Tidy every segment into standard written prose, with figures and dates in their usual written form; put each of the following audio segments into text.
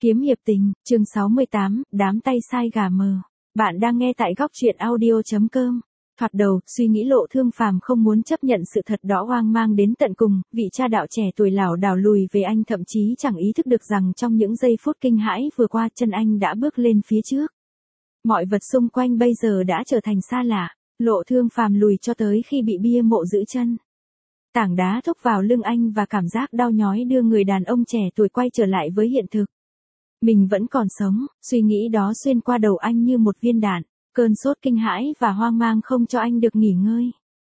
Kiếm hiệp tình, chương 68, đám tay sai gà mờ. Bạn đang nghe tại góc truyện audio.com. Thoạt đầu, suy nghĩ Lộ Thương Phàm không muốn chấp nhận sự thật đó hoang mang đến tận cùng, vị cha đạo trẻ tuổi lảo đảo lùi về anh thậm chí chẳng ý thức được rằng trong những giây phút kinh hãi vừa qua chân anh đã bước lên phía trước. Mọi vật xung quanh bây giờ đã trở thành xa lạ, Lộ Thương Phàm lùi cho tới khi bị bia mộ giữ chân. Tảng đá thúc vào lưng anh và cảm giác đau nhói đưa người đàn ông trẻ tuổi quay trở lại với hiện thực. Mình vẫn còn sống, suy nghĩ đó xuyên qua đầu anh như một viên đạn, cơn sốt kinh hãi và hoang mang không cho anh được nghỉ ngơi.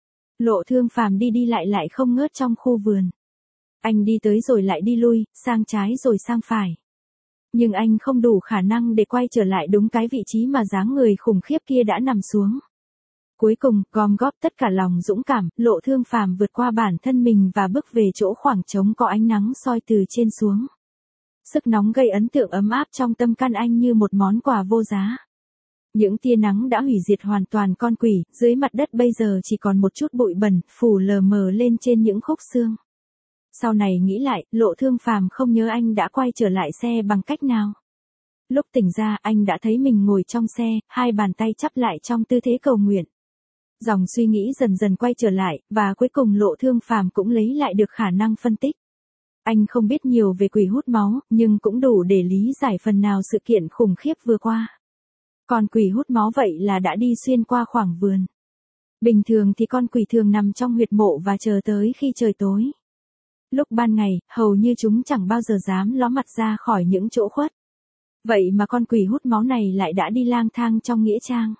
Lộ Thương Phàm đi đi lại không ngớt trong khu vườn. Anh đi tới rồi lại đi lui, sang trái rồi sang phải. Nhưng anh không đủ khả năng để quay trở lại đúng cái vị trí mà dáng người khủng khiếp kia đã nằm xuống. Cuối cùng, gom góp tất cả lòng dũng cảm, Lộ Thương Phàm vượt qua bản thân mình và bước về chỗ khoảng trống có ánh nắng soi từ trên xuống. Sức nóng gây ấn tượng ấm áp trong tâm can anh như một món quà vô giá. Những tia nắng đã hủy diệt hoàn toàn con quỷ, dưới mặt đất bây giờ chỉ còn một chút bụi bẩn, phủ lờ mờ lên trên những khúc xương. Sau này nghĩ lại, Lộ Thương Phàm không nhớ anh đã quay trở lại xe bằng cách nào. Lúc tỉnh ra, anh đã thấy mình ngồi trong xe, hai bàn tay chắp lại trong tư thế cầu nguyện. Dòng suy nghĩ dần dần quay trở lại, và cuối cùng Lộ Thương Phàm cũng lấy lại được khả năng phân tích. Anh không biết nhiều về quỷ hút máu, nhưng cũng đủ để lý giải phần nào sự kiện khủng khiếp vừa qua. Con quỷ hút máu vậy là đã đi xuyên qua khoảng vườn. Bình thường thì con quỷ thường nằm trong huyệt mộ và chờ tới khi trời tối. Lúc ban ngày, hầu như chúng chẳng bao giờ dám ló mặt ra khỏi những chỗ khuất. Vậy mà con quỷ hút máu này lại đã đi lang thang trong nghĩa trang.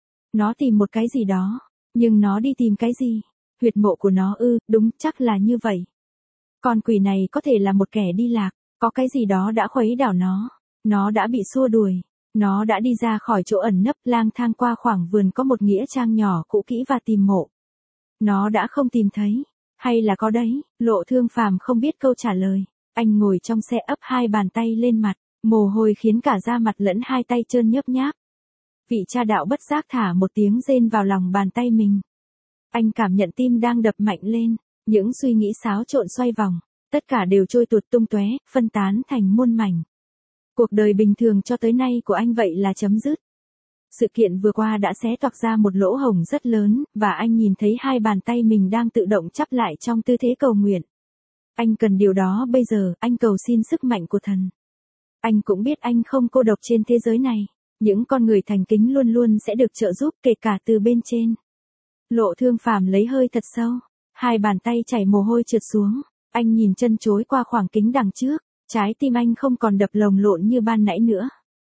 Nó tìm một cái gì đó, nhưng nó đi tìm cái gì? Huyệt mộ của nó ư? Đúng, chắc là như vậy. Con quỷ này có thể là một kẻ đi lạc, có cái gì đó đã khuấy đảo nó đã bị xua đuổi, nó đã đi ra khỏi chỗ ẩn nấp lang thang qua khoảng vườn có một nghĩa trang nhỏ cũ kỹ và tìm mộ. Nó đã không tìm thấy, hay là có đấy, Lộ Thương Phàm không biết câu trả lời. Anh ngồi trong xe ấp hai bàn tay lên mặt, mồ hôi khiến cả da mặt lẫn hai tay trơn nhớp nháp. Vị cha đạo bất giác thả một tiếng rên vào lòng bàn tay mình. Anh cảm nhận tim đang đập mạnh lên. Những suy nghĩ xáo trộn xoay vòng, tất cả đều trôi tuột tung tóe, phân tán thành muôn mảnh. Cuộc đời bình thường cho tới nay của anh vậy là chấm dứt. Sự kiện vừa qua đã xé toạc ra một lỗ hổng rất lớn, và anh nhìn thấy hai bàn tay mình đang tự động chắp lại trong tư thế cầu nguyện. Anh cần điều đó bây giờ, anh cầu xin sức mạnh của thần. Anh cũng biết anh không cô độc trên thế giới này, những con người thành kính luôn luôn sẽ được trợ giúp kể cả từ bên trên. Lộ Thương Phàm lấy hơi thật sâu. Hai bàn tay chảy mồ hôi trượt xuống, anh nhìn chân chối qua khoảng kính đằng trước, trái tim anh không còn đập lồng lộn như ban nãy nữa.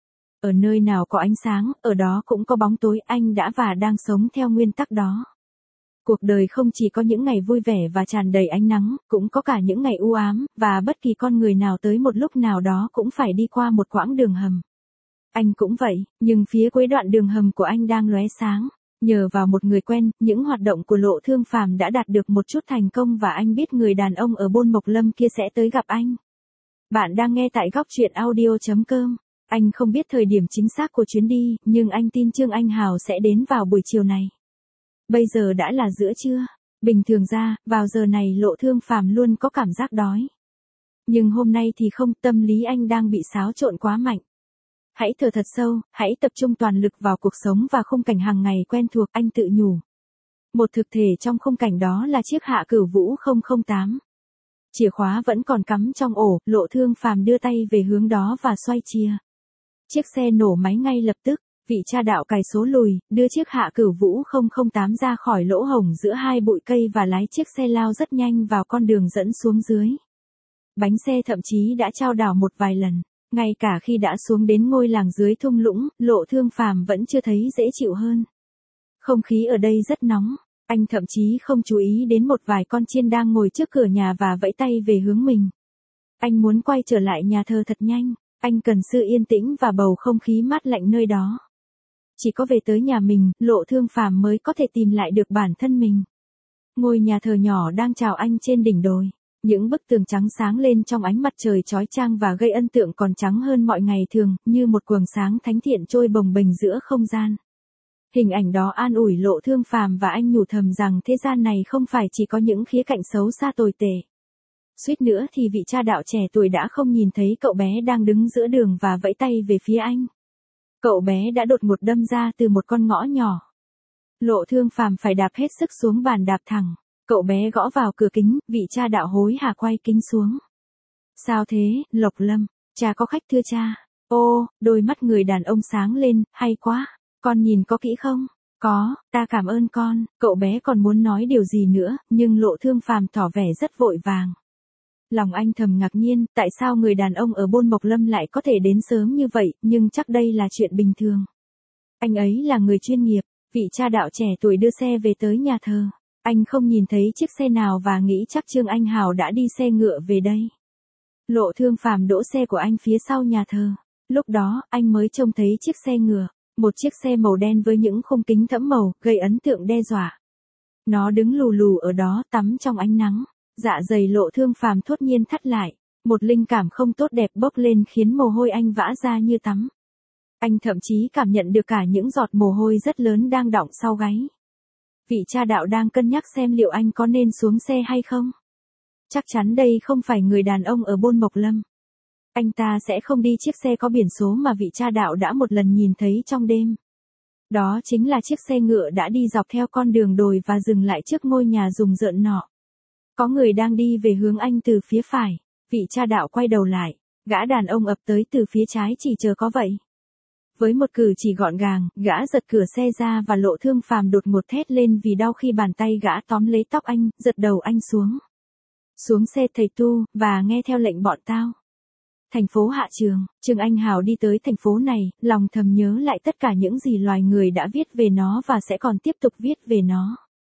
Ở nơi nào có ánh sáng, ở đó cũng có bóng tối, anh đã và đang sống theo nguyên tắc đó. Cuộc đời không chỉ có những ngày vui vẻ và tràn đầy ánh nắng, cũng có cả những ngày u ám, và bất kỳ con người nào tới một lúc nào đó cũng phải đi qua một quãng đường hầm. Anh cũng vậy, nhưng phía cuối đoạn đường hầm của anh đang lóe sáng. Nhờ vào một người quen, những hoạt động của Lộ Thương Phàm đã đạt được một chút thành công và anh biết người đàn ông ở Bôn Mộc Lâm kia sẽ tới gặp anh. Bạn đang nghe tại góc truyện audio.com. Anh không biết thời điểm chính xác của chuyến đi, nhưng anh tin Trương Anh Hào sẽ đến vào buổi chiều này. Bây giờ đã là giữa trưa. Bình thường ra, vào giờ này Lộ Thương Phàm luôn có cảm giác đói. Nhưng hôm nay thì không, tâm lý anh đang bị xáo trộn quá mạnh. Hãy thở thật sâu, hãy tập trung toàn lực vào cuộc sống và khung cảnh hàng ngày quen thuộc, anh tự nhủ. Một thực thể trong khung cảnh đó là chiếc Hạ Cửu Vũ 008. Chìa khóa vẫn còn cắm trong ổ, Lộ Thương Phàm đưa tay về hướng đó và xoay chìa. Chiếc xe nổ máy ngay lập tức, vị cha đạo cài số lùi, đưa chiếc Hạ Cửu Vũ 008 ra khỏi lỗ hổng giữa hai bụi cây và lái chiếc xe lao rất nhanh vào con đường dẫn xuống dưới. Bánh xe thậm chí đã chao đảo một vài lần. Ngay cả khi đã xuống đến ngôi làng dưới thung lũng, Lộ Thương Phàm vẫn chưa thấy dễ chịu hơn. Không khí ở đây rất nóng, anh thậm chí không chú ý đến một vài con chiên đang ngồi trước cửa nhà và vẫy tay về hướng mình. Anh muốn quay trở lại nhà thờ thật nhanh, anh cần sự yên tĩnh và bầu không khí mát lạnh nơi đó. Chỉ có về tới nhà mình, Lộ Thương Phàm mới có thể tìm lại được bản thân mình. Ngôi nhà thờ nhỏ đang chào anh trên đỉnh đồi. Những bức tường trắng sáng lên trong ánh mặt trời chói chang và gây ấn tượng còn trắng hơn mọi ngày thường, như một quầng sáng thánh thiện trôi bồng bềnh giữa không gian. Hình ảnh đó an ủi Lộ Thương Phàm và anh nhủ thầm rằng thế gian này không phải chỉ có những khía cạnh xấu xa tồi tệ. Suýt nữa thì vị cha đạo trẻ tuổi đã không nhìn thấy cậu bé đang đứng giữa đường và vẫy tay về phía anh. Cậu bé đã đột ngột đâm ra từ một con ngõ nhỏ. Lộ Thương Phàm phải đạp hết sức xuống bàn đạp thẳng. Cậu bé gõ vào cửa kính, vị cha đạo hối hả quay kính xuống. Sao thế, Lộc Lâm? Cha có khách thưa cha. Ô, đôi mắt người đàn ông sáng lên, hay quá. Con nhìn có kỹ không? Có, ta cảm ơn con. Cậu bé còn muốn nói điều gì nữa, nhưng Lộ Thương Phàm tỏ vẻ rất vội vàng. Lòng anh thầm ngạc nhiên, tại sao người đàn ông ở Bôn Mộc Lâm lại có thể đến sớm như vậy, nhưng chắc đây là chuyện bình thường. Anh ấy là người chuyên nghiệp, vị cha đạo trẻ tuổi đưa xe về tới nhà thờ. Anh không nhìn thấy chiếc xe nào và nghĩ chắc Trương Anh Hào đã đi xe ngựa về đây. Lộ Thương Phàm đỗ xe của anh phía sau nhà thờ. Lúc đó, anh mới trông thấy chiếc xe ngựa, một chiếc xe màu đen với những khung kính thẫm màu, gây ấn tượng đe dọa. Nó đứng lù lù ở đó tắm trong ánh nắng. Dạ dày Lộ Thương Phàm thốt nhiên thắt lại, một linh cảm không tốt đẹp bốc lên khiến mồ hôi anh vã ra như tắm. Anh thậm chí cảm nhận được cả những giọt mồ hôi rất lớn đang đọng sau gáy. Vị cha đạo đang cân nhắc xem liệu anh có nên xuống xe hay không. Chắc chắn đây không phải người đàn ông ở Bôn Mộc Lâm. Anh ta sẽ không đi chiếc xe có biển số mà vị cha đạo đã một lần nhìn thấy trong đêm. Đó chính là chiếc xe ngựa đã đi dọc theo con đường đồi và dừng lại trước ngôi nhà rùng rợn nọ. Có người đang đi về hướng anh từ phía phải. Vị cha đạo quay đầu lại. Gã đàn ông ập tới từ phía trái chỉ chờ có vậy. Với một cử chỉ gọn gàng, gã giật cửa xe ra và Lộ Thương Phàm đột ngột thét lên vì đau khi bàn tay gã tóm lấy tóc anh, giật đầu anh xuống. Xuống xe thầy tu, và nghe theo lệnh bọn tao. Thành phố Hạ Trường, Trương Anh Hào đi tới thành phố này, lòng thầm nhớ lại tất cả những gì loài người đã viết về nó và sẽ còn tiếp tục viết về nó.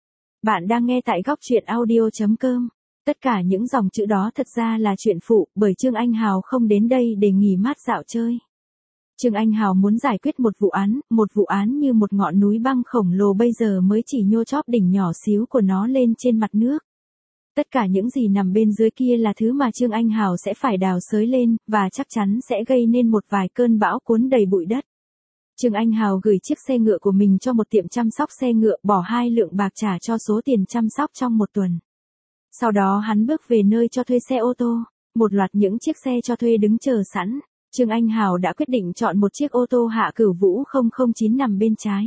Bạn đang nghe tại góc truyện audio.com. Tất cả những dòng chữ đó thật ra là chuyện phụ, bởi Trương Anh Hào không đến đây để nghỉ mát dạo chơi. Trương Anh Hào muốn giải quyết một vụ án như một ngọn núi băng khổng lồ bây giờ mới chỉ nhô chóp đỉnh nhỏ xíu của nó lên trên mặt nước. Tất cả những gì nằm bên dưới kia là thứ mà Trương Anh Hào sẽ phải đào xới lên, và chắc chắn sẽ gây nên một vài cơn bão cuốn đầy bụi đất. Trương Anh Hào gửi chiếc xe ngựa của mình cho một tiệm chăm sóc xe ngựa, bỏ 2 lượng bạc trả cho số tiền chăm sóc trong một tuần. Sau đó hắn bước về nơi cho thuê xe ô tô. Một loạt những chiếc xe cho thuê đứng chờ sẵn. Trương Anh Hào đã quyết định chọn một chiếc ô tô Hạ Cửu Vũ 009 nằm bên trái.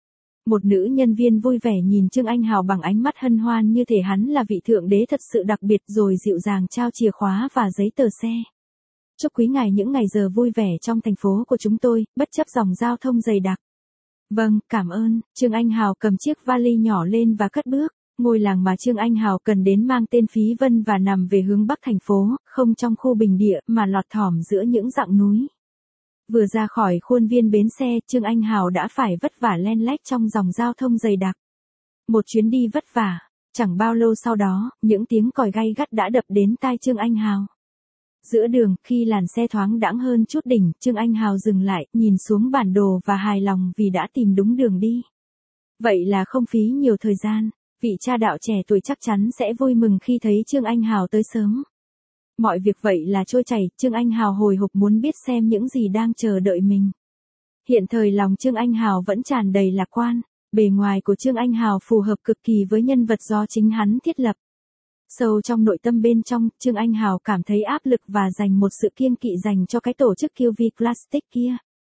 Một nữ nhân viên vui vẻ nhìn Trương Anh Hào bằng ánh mắt hân hoan như thể hắn là vị thượng đế thật sự đặc biệt, rồi dịu dàng trao chìa khóa và giấy tờ xe. Chúc quý ngài những ngày giờ vui vẻ trong thành phố của chúng tôi, bất chấp dòng giao thông dày đặc. Vâng, cảm ơn. Trương Anh Hào cầm chiếc vali nhỏ lên và cất bước. Ngôi làng mà Trương Anh Hào cần đến mang tên Phí Vân và nằm về hướng bắc thành phố, không trong khu bình địa mà lọt thỏm giữa những dặng núi. Vừa ra khỏi khuôn viên bến xe, Trương Anh Hào đã phải vất vả len lét trong dòng giao thông dày đặc. Một chuyến đi vất vả. Chẳng bao lâu sau đó, những tiếng còi gay gắt đã đập đến tai Trương Anh Hào. Giữa đường, khi làn xe thoáng đãng hơn chút đỉnh, Trương Anh Hào dừng lại, nhìn xuống bản đồ và hài lòng vì đã tìm đúng đường đi. Vậy là không phí nhiều thời gian. Vị cha đạo trẻ tuổi chắc chắn sẽ vui mừng khi thấy Trương Anh Hào tới sớm. Mọi việc vậy là trôi chảy, Trương Anh Hào hồi hộp muốn biết xem những gì đang chờ đợi mình. Hiện thời lòng Trương Anh Hào vẫn tràn đầy lạc quan, bề ngoài của Trương Anh Hào phù hợp cực kỳ với nhân vật do chính hắn thiết lập. Sâu trong nội tâm bên trong, Trương Anh Hào cảm thấy áp lực và dành một sự kiêng kỵ dành cho cái tổ chức QV Plastic kia.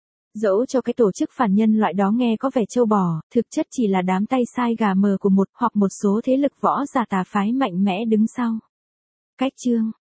Dẫu cho cái tổ chức phản nhân loại đó nghe có vẻ trâu bò, thực chất chỉ là đám tay sai gà mờ của một hoặc một số thế lực võ giả tà phái mạnh mẽ đứng sau. Cách chương